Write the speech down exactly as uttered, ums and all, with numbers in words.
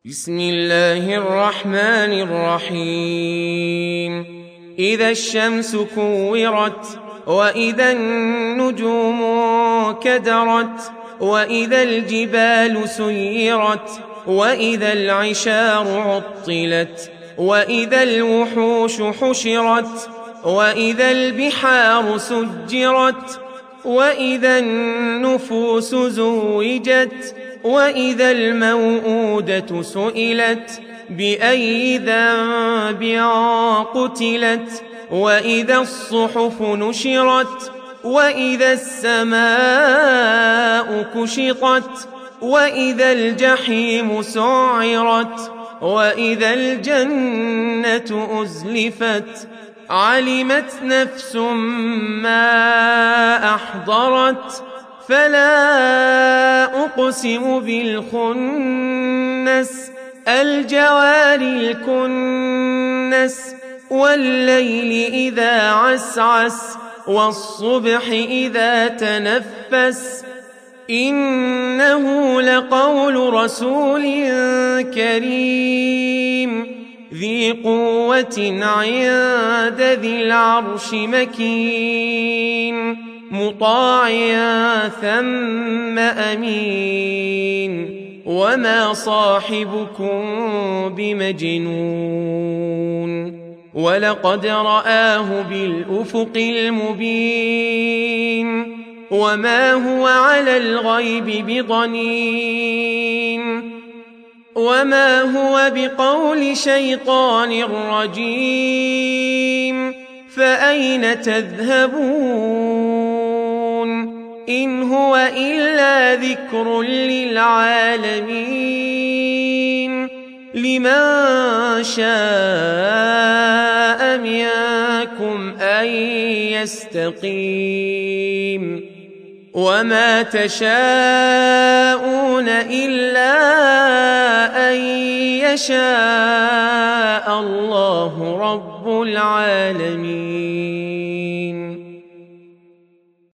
بسم الله الرحمن الرحيم إذا الشمس كورت وإذا النجوم كدرت وإذا الجبال سيرت وإذا العشار عطلت وإذا الوحوش حشرت وإذا البحار سجرت وإذا النفوس زوجت وإذا الموءودة سئلت بأي ذنب قتلت وإذا الصحف نشرت وإذا السماء كشطت وإذا الجحيم سعرت وإذا الجنة أزلفت علمت نفس ما أحضرت فلا أقسم بالخنس الجوار الكنس والليل إذا عسعس والصبح إذا تنفس إنه لقول رسول كريم ذي قوة عند ذي العرش مكين مطاع ثم أمين وما صاحبكم بمجنون ولقد رآه بالأفق المبين وما هو على الغيب بضنين وما هو بقول شيطان رجيم فأين تذهبون إن هو إلا ذكر للعالمين لمن شاء منكم أن يستقيم وما تشاءون إلا أن يشاء الله رب العالمين.